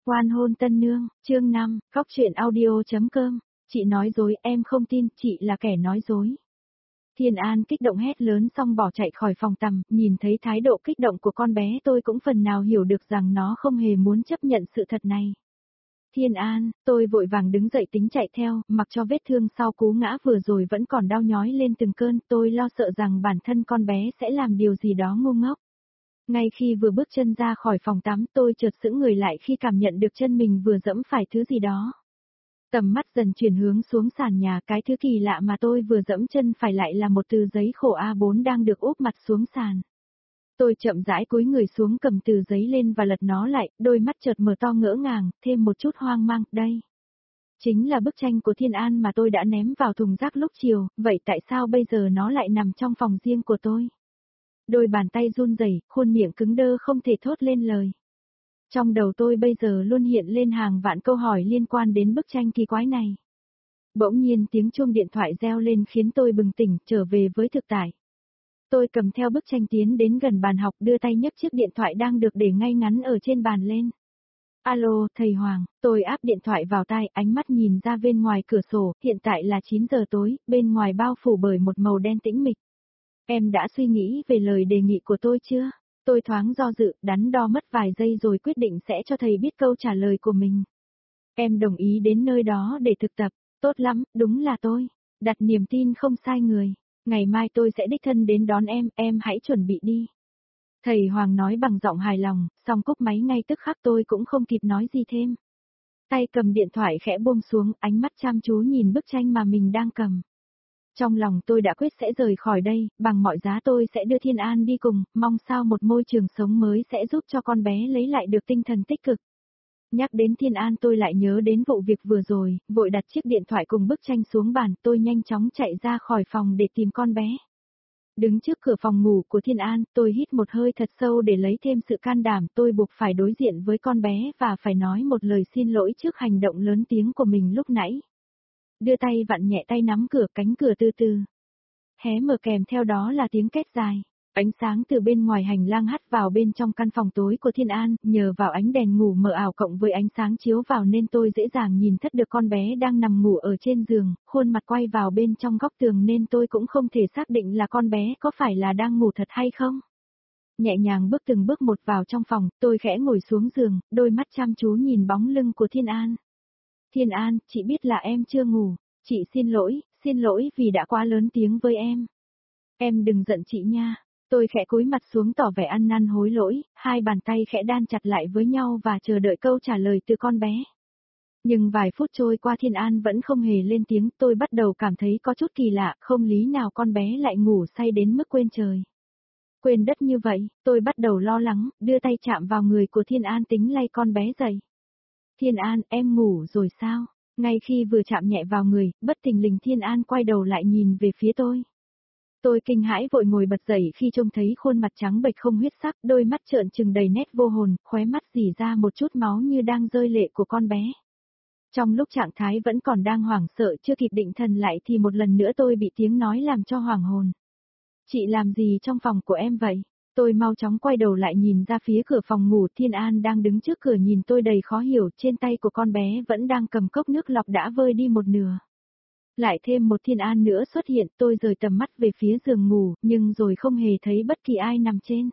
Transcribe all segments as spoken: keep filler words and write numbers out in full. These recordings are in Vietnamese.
Oan hôn tân nương, chương năm, góc truyện audio.com, chị nói dối, em không tin, chị là kẻ nói dối. Thiên An kích động hét lớn xong bỏ chạy khỏi phòng tắm, nhìn thấy thái độ kích động của con bé tôi cũng phần nào hiểu được rằng nó không hề muốn chấp nhận sự thật này. Thiên An, tôi vội vàng đứng dậy tính chạy theo, mặc cho vết thương sau cú ngã vừa rồi vẫn còn đau nhói lên từng cơn, tôi lo sợ rằng bản thân con bé sẽ làm điều gì đó ngu ngốc. Ngay khi vừa bước chân ra khỏi phòng tắm tôi chợt sững người lại khi cảm nhận được chân mình vừa dẫm phải thứ gì đó. Tầm mắt dần chuyển hướng xuống sàn nhà, cái thứ kỳ lạ mà tôi vừa dẫm chân phải lại là một tờ giấy khổ A bốn đang được úp mặt xuống sàn. Tôi chậm rãi cúi người xuống cầm tờ giấy lên và lật nó lại, đôi mắt chợt mở to ngỡ ngàng, thêm một chút hoang mang, đây. Chính là bức tranh của Thiên An mà tôi đã ném vào thùng rác lúc chiều, vậy tại sao bây giờ nó lại nằm trong phòng riêng của tôi? Đôi bàn tay run rẩy, khuôn miệng cứng đơ không thể thốt lên lời. Trong đầu tôi bây giờ luôn hiện lên hàng vạn câu hỏi liên quan đến bức tranh kỳ quái này. Bỗng nhiên tiếng chuông điện thoại reo lên khiến tôi bừng tỉnh, trở về với thực tại. Tôi cầm theo bức tranh tiến đến gần bàn học, đưa tay nhấc chiếc điện thoại đang được để ngay ngắn ở trên bàn lên. Alo, thầy Hoàng, tôi áp điện thoại vào tai, ánh mắt nhìn ra bên ngoài cửa sổ, hiện tại là chín giờ tối, bên ngoài bao phủ bởi một màu đen tĩnh mịch. Em đã suy nghĩ về lời đề nghị của tôi chưa? Tôi thoáng do dự, đắn đo mất vài giây rồi quyết định sẽ cho thầy biết câu trả lời của mình. Em đồng ý đến nơi đó để thực tập, tốt lắm, đúng là tôi. Đặt niềm tin không sai người. Ngày mai tôi sẽ đích thân đến đón em, em hãy chuẩn bị đi. Thầy Hoàng nói bằng giọng hài lòng, xong cúp máy ngay tức khắc tôi cũng không kịp nói gì thêm. Tay cầm điện thoại khẽ buông xuống, ánh mắt chăm chú nhìn bức tranh mà mình đang cầm. Trong lòng tôi đã quyết sẽ rời khỏi đây, bằng mọi giá tôi sẽ đưa Thiên An đi cùng, mong sao một môi trường sống mới sẽ giúp cho con bé lấy lại được tinh thần tích cực. Nhắc đến Thiên An tôi lại nhớ đến vụ việc vừa rồi, vội đặt chiếc điện thoại cùng bức tranh xuống bàn, tôi nhanh chóng chạy ra khỏi phòng để tìm con bé. Đứng trước cửa phòng ngủ của Thiên An, tôi hít một hơi thật sâu để lấy thêm sự can đảm, tôi buộc phải đối diện với con bé và phải nói một lời xin lỗi trước hành động lớn tiếng của mình lúc nãy. Đưa tay vặn nhẹ tay nắm cửa, cánh cửa từ từ hé mở, kèm theo đó là tiếng két dài. Ánh sáng từ bên ngoài hành lang hắt vào bên trong căn phòng tối của Thiên An, nhờ vào ánh đèn ngủ mờ ảo cộng với ánh sáng chiếu vào nên tôi dễ dàng nhìn thất được con bé đang nằm ngủ ở trên giường, khuôn mặt quay vào bên trong góc tường nên tôi cũng không thể xác định là con bé có phải là đang ngủ thật hay không. Nhẹ nhàng bước từng bước một vào trong phòng, tôi khẽ ngồi xuống giường, đôi mắt chăm chú nhìn bóng lưng của Thiên An. Thiên An, chị biết là em chưa ngủ, chị xin lỗi, xin lỗi vì đã quá lớn tiếng với em. Em đừng giận chị nha. Tôi khẽ cúi mặt xuống tỏ vẻ ăn năn hối lỗi, hai bàn tay khẽ đan chặt lại với nhau và chờ đợi câu trả lời từ con bé. Nhưng vài phút trôi qua Thiên An vẫn không hề lên tiếng, tôi bắt đầu cảm thấy có chút kỳ lạ, không lý nào con bé lại ngủ say đến mức quên trời. Quên đất như vậy, tôi bắt đầu lo lắng, đưa tay chạm vào người của Thiên An tính lay con bé dậy. Thiên An, em ngủ rồi sao? Ngay khi vừa chạm nhẹ vào người, bất thình lình Thiên An quay đầu lại nhìn về phía tôi. Tôi kinh hãi vội ngồi bật dậy khi trông thấy khuôn mặt trắng bệch không huyết sắc, đôi mắt trợn trừng đầy nét vô hồn, khóe mắt rỉ ra một chút máu như đang rơi lệ của con bé. Trong lúc trạng thái vẫn còn đang hoảng sợ chưa kịp định thần lại thì một lần nữa tôi bị tiếng nói làm cho hoảng hồn. Chị làm gì trong phòng của em vậy? Tôi mau chóng quay đầu lại nhìn ra phía cửa phòng ngủ, Thiên An đang đứng trước cửa nhìn tôi đầy khó hiểu, trên tay của con bé vẫn đang cầm cốc nước lọc đã vơi đi một nửa. Lại thêm một Thiên An nữa xuất hiện, tôi rời tầm mắt về phía giường ngủ, nhưng rồi không hề thấy bất kỳ ai nằm trên.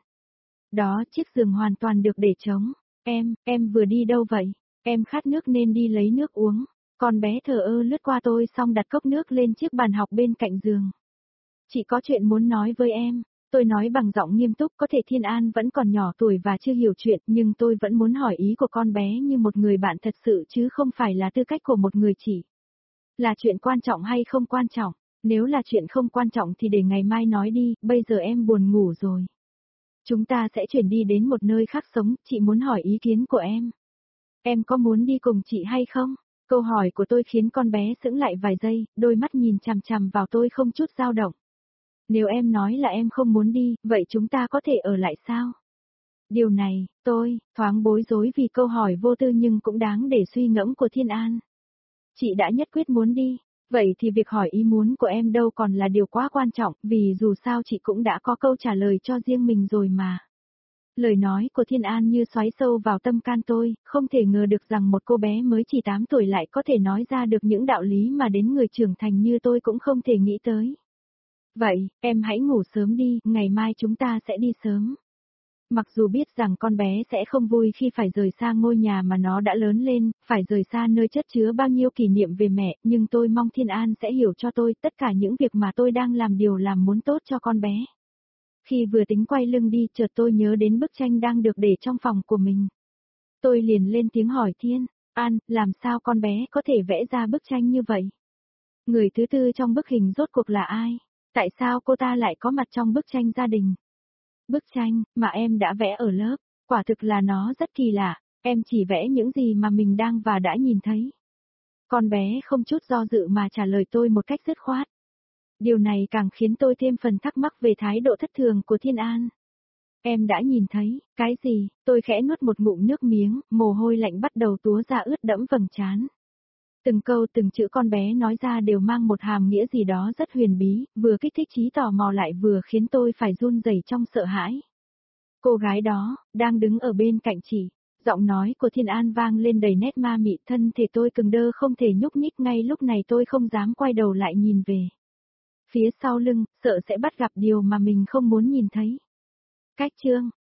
Đó, chiếc giường hoàn toàn được để trống. Em, em vừa đi đâu vậy? Em khát nước nên đi lấy nước uống. Con bé thờ ơ lướt qua tôi xong đặt cốc nước lên chiếc bàn học bên cạnh giường. Chị có chuyện muốn nói với em. Tôi nói bằng giọng nghiêm túc, có thể Thiên An vẫn còn nhỏ tuổi và chưa hiểu chuyện, nhưng tôi vẫn muốn hỏi ý của con bé như một người bạn thật sự chứ không phải là tư cách của một người chị. Là chuyện quan trọng hay không quan trọng? Nếu là chuyện không quan trọng thì để ngày mai nói đi, bây giờ em buồn ngủ rồi. Chúng ta sẽ chuyển đi đến một nơi khác sống, chị muốn hỏi ý kiến của em. Em có muốn đi cùng chị hay không? Câu hỏi của tôi khiến con bé sững lại vài giây, đôi mắt nhìn chằm chằm vào tôi không chút dao động. Nếu em nói là em không muốn đi, vậy chúng ta có thể ở lại sao? Điều này, tôi, thoáng bối rối vì câu hỏi vô tư nhưng cũng đáng để suy ngẫm của Thiên An. Chị đã nhất quyết muốn đi, vậy thì việc hỏi ý muốn của em đâu còn là điều quá quan trọng, vì dù sao chị cũng đã có câu trả lời cho riêng mình rồi mà. Lời nói của Thiên An như xoáy sâu vào tâm can tôi, không thể ngờ được rằng một cô bé mới chỉ tám tuổi lại có thể nói ra được những đạo lý mà đến người trưởng thành như tôi cũng không thể nghĩ tới. Vậy, em hãy ngủ sớm đi, ngày mai chúng ta sẽ đi sớm. Mặc dù biết rằng con bé sẽ không vui khi phải rời xa ngôi nhà mà nó đã lớn lên, phải rời xa nơi chất chứa bao nhiêu kỷ niệm về mẹ, nhưng tôi mong Thiên An sẽ hiểu cho tôi tất cả những việc mà tôi đang làm điều làm muốn tốt cho con bé. Khi vừa tính quay lưng đi, chợt tôi nhớ đến bức tranh đang được để trong phòng của mình. Tôi liền lên tiếng hỏi Thiên An, làm sao con bé có thể vẽ ra bức tranh như vậy? Người thứ tư trong bức hình rốt cuộc là ai? Tại sao cô ta lại có mặt trong bức tranh gia đình? Bức tranh mà em đã vẽ ở lớp, quả thực là nó rất kỳ lạ, em chỉ vẽ những gì mà mình đang và đã nhìn thấy. Con bé không chút do dự mà trả lời tôi một cách dứt khoát. Điều này càng khiến tôi thêm phần thắc mắc về thái độ thất thường của Thiên An. Em đã nhìn thấy, cái gì? Tôi khẽ nuốt một ngụm nước miếng, mồ hôi lạnh bắt đầu túa ra ướt đẫm vầng trán. Từng câu từng chữ con bé nói ra đều mang một hàm nghĩa gì đó rất huyền bí, vừa kích thích trí tò mò lại vừa khiến tôi phải run rẩy trong sợ hãi. Cô gái đó, đang đứng ở bên cạnh chị. Giọng nói của Thiên An vang lên đầy nét ma mị, thân thể tôi cứng đơ không thể nhúc nhích, ngay lúc này tôi không dám quay đầu lại nhìn về phía sau lưng, sợ sẽ bắt gặp điều mà mình không muốn nhìn thấy. Cách chương